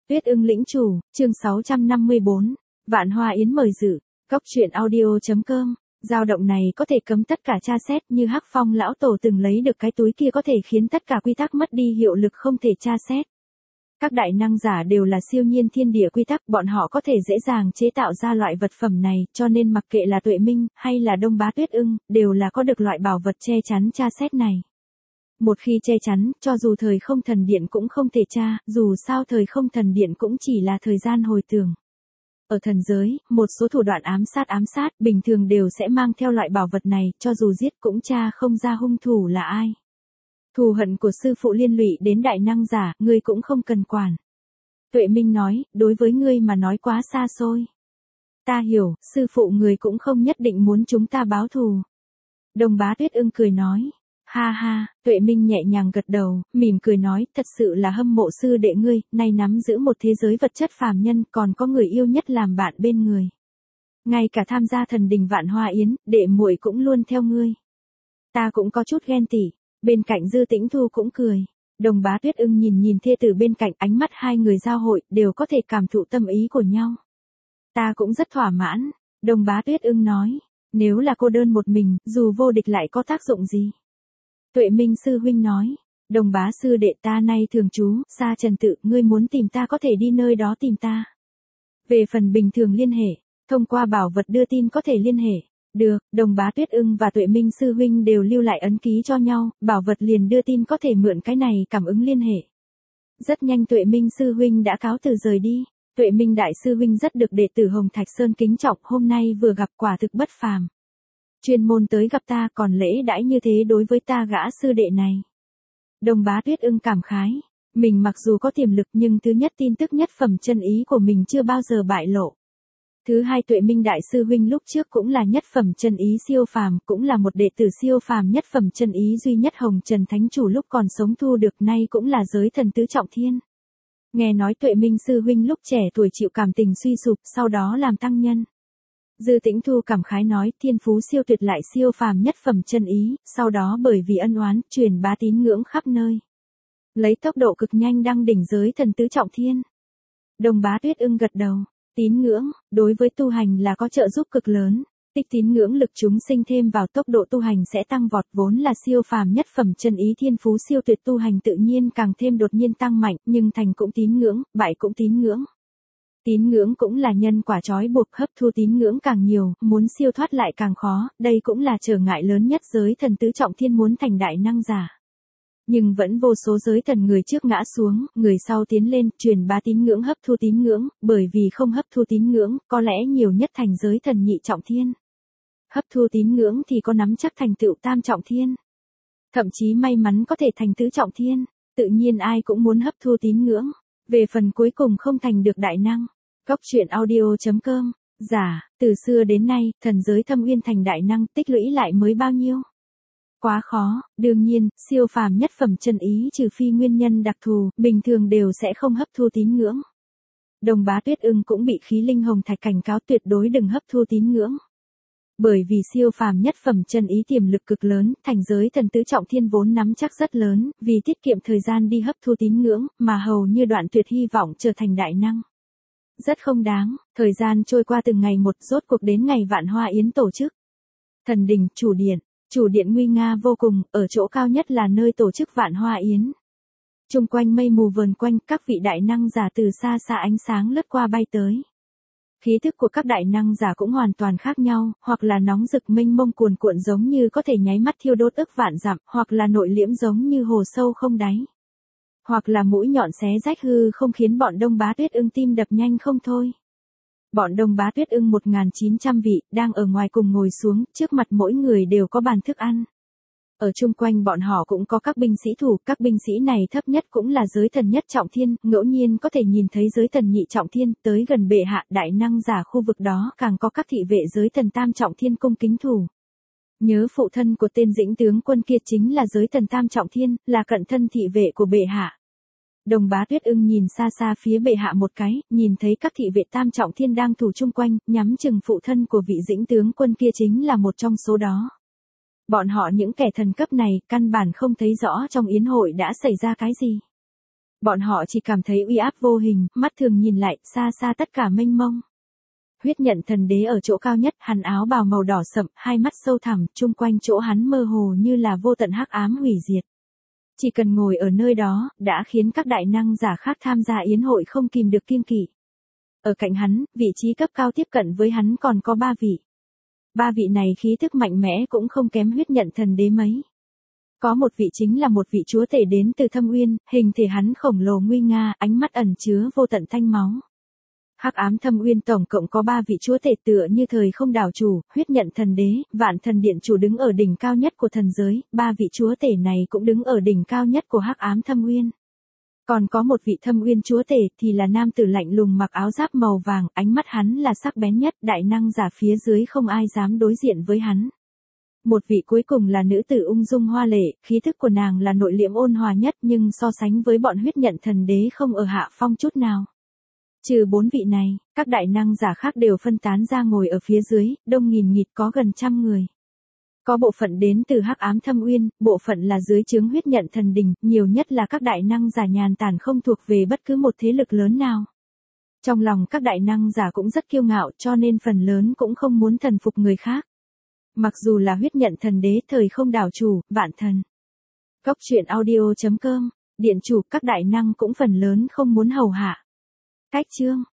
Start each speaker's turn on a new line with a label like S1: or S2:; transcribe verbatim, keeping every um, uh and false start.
S1: Tuyết ưng lĩnh chủ, chương sáu trăm năm mươi bốn, Vạn Hoa Yến mời dự, Cốc truyện audio.com, dao động này có thể cấm tất cả tra xét như Hắc Phong lão tổ từng lấy được cái túi kia có thể khiến tất cả quy tắc mất đi hiệu lực không thể tra xét. Các đại năng giả đều là siêu nhiên thiên địa quy tắc, bọn họ có thể dễ dàng chế tạo ra loại vật phẩm này, cho nên mặc kệ là Tuệ Minh, hay là Đông Bá Tuyết ưng, đều là có được loại bảo vật che chắn tra xét này. Một khi che chắn, cho dù thời không thần điện cũng không thể tra, dù sao thời không thần điện cũng chỉ là thời gian hồi tưởng. Ở thần giới, một số thủ đoạn ám sát ám sát, bình thường đều sẽ mang theo loại bảo vật này, cho dù giết cũng tra không ra hung thủ là ai. Thù hận của sư phụ liên lụy đến đại năng giả, ngươi cũng không cần quản. Tuệ Minh nói, đối với ngươi mà nói quá xa xôi. Ta hiểu, sư phụ người cũng không nhất định muốn chúng ta báo thù. Đông Bá Tuyết ưng cười nói. Ha ha, Tuệ Minh nhẹ nhàng gật đầu, mỉm cười nói, thật sự là hâm mộ sư đệ ngươi, nay nắm giữ một thế giới vật chất phàm nhân, còn có người yêu nhất làm bạn bên người. Ngay cả tham gia thần đình Vạn Hoa Yến, đệ muội cũng luôn theo ngươi. Ta cũng có chút ghen tị. Bên cạnh Dư Tĩnh Thu cũng cười. Đồng Bá Tuyết ưng nhìn nhìn thê tử bên cạnh, ánh mắt hai người giao hội, đều có thể cảm thụ tâm ý của nhau. Ta cũng rất thỏa mãn. Đồng Bá Tuyết ưng nói, nếu là cô đơn một mình, dù vô địch lại có tác dụng gì? Tuệ Minh sư huynh nói, Đồng Bá sư đệ ta nay thường trú, xa Trần Tự, ngươi muốn tìm ta có thể đi nơi đó tìm ta. Về phần bình thường liên hệ, thông qua bảo vật đưa tin có thể liên hệ. Được, Đồng Bá Tuyết ưng và Tuệ Minh sư huynh đều lưu lại ấn ký cho nhau, bảo vật liền đưa tin có thể mượn cái này cảm ứng liên hệ. Rất nhanh Tuệ Minh sư huynh đã cáo từ rời đi. Tuệ Minh đại sư huynh rất được đệ tử Hồng Thạch Sơn kính trọng, hôm nay vừa gặp quả thực bất phàm. Chuyên môn tới gặp ta, còn lễ đãi như thế đối với ta gã sư đệ này. Đồng Bá Tuyết ưng cảm khái, mình mặc dù có tiềm lực nhưng thứ nhất tin tức nhất phẩm chân ý của mình chưa bao giờ bại lộ. Thứ hai Tuệ Minh đại sư huynh lúc trước cũng là nhất phẩm chân ý siêu phàm, cũng là một đệ tử siêu phàm nhất phẩm chân ý duy nhất Hồng Trần Thánh Chủ lúc còn sống thu được, nay cũng là giới thần tứ trọng thiên. Nghe nói Tuệ Minh sư huynh lúc trẻ tuổi chịu cảm tình suy sụp, sau đó làm tăng nhân. Dư Tĩnh Thu cảm khái nói, thiên phú siêu tuyệt lại siêu phàm nhất phẩm chân ý, sau đó bởi vì ân oán, truyền bá tín ngưỡng khắp nơi. Lấy tốc độ cực nhanh đăng đỉnh giới thần tứ trọng thiên. Đồng Bá Tuyết ưng gật đầu. Tín ngưỡng, đối với tu hành là có trợ giúp cực lớn, tích tín ngưỡng lực chúng sinh thêm vào tốc độ tu hành sẽ tăng vọt, vốn là siêu phàm nhất phẩm chân ý thiên phú siêu tuyệt tu hành tự nhiên càng thêm đột nhiên tăng mạnh, nhưng thành cũng tín ngưỡng, bại cũng tín ngưỡng. Tín ngưỡng cũng là nhân quả trói buộc, hấp thu tín ngưỡng càng nhiều, muốn siêu thoát lại càng khó, đây cũng là trở ngại lớn nhất giới thần tứ trọng thiên muốn thành đại năng giả. Nhưng vẫn vô số giới thần người trước ngã xuống, người sau tiến lên, truyền bá tín ngưỡng hấp thu tín ngưỡng, bởi vì không hấp thu tín ngưỡng, có lẽ nhiều nhất thành giới thần nhị trọng thiên. Hấp thu tín ngưỡng thì có nắm chắc thành tựu tam trọng thiên. Thậm chí may mắn có thể thành tứ trọng thiên, tự nhiên ai cũng muốn hấp thu tín ngưỡng. Về phần cuối cùng không thành được đại năng. Cốc truyện audio.com, giả, từ xưa đến nay, thần giới thâm uyên thành đại năng tích lũy lại mới bao nhiêu? Quá khó, đương nhiên, siêu phàm nhất phẩm chân ý trừ phi nguyên nhân đặc thù, bình thường đều sẽ không hấp thu tín ngưỡng. Đồng Bá Tuyết ưng cũng bị khí linh hồng thạch cảnh cáo tuyệt đối đừng hấp thu tín ngưỡng. Bởi vì siêu phàm nhất phẩm chân ý tiềm lực cực lớn, thành giới thần tứ trọng thiên vốn nắm chắc rất lớn, vì tiết kiệm thời gian đi hấp thu tín ngưỡng, mà hầu như đoạn tuyệt hy vọng trở thành đại năng. Rất không đáng, thời gian trôi qua từng ngày một, rốt cuộc đến ngày Vạn Hoa Yến tổ chức. Thần đình, chủ điện. Chủ điện nguy nga vô cùng, ở chỗ cao nhất là nơi tổ chức Vạn Hoa Yến. Trung quanh mây mù vờn quanh, các vị đại năng giả từ xa xa ánh sáng lướt qua bay tới. Khí thức của các đại năng giả cũng hoàn toàn khác nhau, hoặc là nóng rực mênh mông cuồn cuộn giống như có thể nháy mắt thiêu đốt ức vạn dặm, hoặc là nội liễm giống như hồ sâu không đáy. Hoặc là mũi nhọn xé rách hư không khiến bọn Đông Bá Tuyết ưng tim đập nhanh không thôi. Bọn Đông Bá Tuyết ưng một nghìn chín trăm vị, đang ở ngoài cùng ngồi xuống, trước mặt mỗi người đều có bàn thức ăn. Ở chung quanh bọn họ cũng có các binh sĩ thủ, các binh sĩ này thấp nhất cũng là giới thần nhất trọng thiên, ngẫu nhiên có thể nhìn thấy giới thần nhị trọng thiên, tới gần bệ hạ đại năng giả khu vực đó càng có các thị vệ giới thần tam trọng thiên cung kính thủ. Nhớ phụ thân của tên dĩnh tướng quân kia chính là giới thần tam trọng thiên, là cận thân thị vệ của bệ hạ. Đồng Bá Tuyết ưng nhìn xa xa phía bệ hạ một cái, nhìn thấy các thị vệ tam trọng thiên đang thủ chung quanh, nhắm chừng phụ thân của vị dĩnh tướng quân kia chính là một trong số đó. Bọn họ những kẻ thần cấp này, căn bản không thấy rõ trong yến hội đã xảy ra cái gì. Bọn họ chỉ cảm thấy uy áp vô hình, mắt thường nhìn lại, xa xa tất cả mênh mông. Huyết nhận thần đế ở chỗ cao nhất, hắn áo bào màu đỏ sậm, hai mắt sâu thẳm, chung quanh chỗ hắn mơ hồ như là vô tận hắc ám hủy diệt. Chỉ cần ngồi ở nơi đó, đã khiến các đại năng giả khác tham gia yến hội không kìm được kiêng kỵ. Ở cạnh hắn, vị trí cấp cao tiếp cận với hắn còn có ba vị. Ba vị này khí thức mạnh mẽ cũng không kém huyết nhận thần đế mấy. Có một vị chính là một vị chúa tể đến từ Thâm Uyên, hình thể hắn khổng lồ nguy nga, ánh mắt ẩn chứa vô tận thanh máu. Hắc ám Thâm Uyên tổng cộng có ba vị chúa tể tựa như thời không đảo chủ, huyết nhận thần đế, vạn thần điện chủ đứng ở đỉnh cao nhất của thần giới, ba vị chúa tể này cũng đứng ở đỉnh cao nhất của Hắc ám Thâm Uyên. Còn có một vị Thâm Uyên chúa tể thì là nam tử lạnh lùng mặc áo giáp màu vàng, ánh mắt hắn là sắc bén nhất, đại năng giả phía dưới không ai dám đối diện với hắn. Một vị cuối cùng là nữ tử ung dung hoa lệ, khí thức của nàng là nội liễm ôn hòa nhất nhưng so sánh với bọn huyết nhận thần đế không ở hạ phong chút nào. Trừ bốn vị này, các đại năng giả khác đều phân tán ra ngồi ở phía dưới, đông nghìn nghịt có gần trăm người. Có bộ phận đến từ Hắc ám Thâm Uyên, bộ phận là dưới trướng huyết nhận thần đình, nhiều nhất là các đại năng giả nhàn tản không thuộc về bất cứ một thế lực lớn nào. Trong lòng các đại năng giả cũng rất kiêu ngạo cho nên phần lớn cũng không muốn thần phục người khác. Mặc dù là huyết nhận thần đế thời không đảo chủ, vạn thần. Góc truyện audio chấm com, điện chủ các đại năng cũng phần lớn không muốn hầu hạ. Cách chương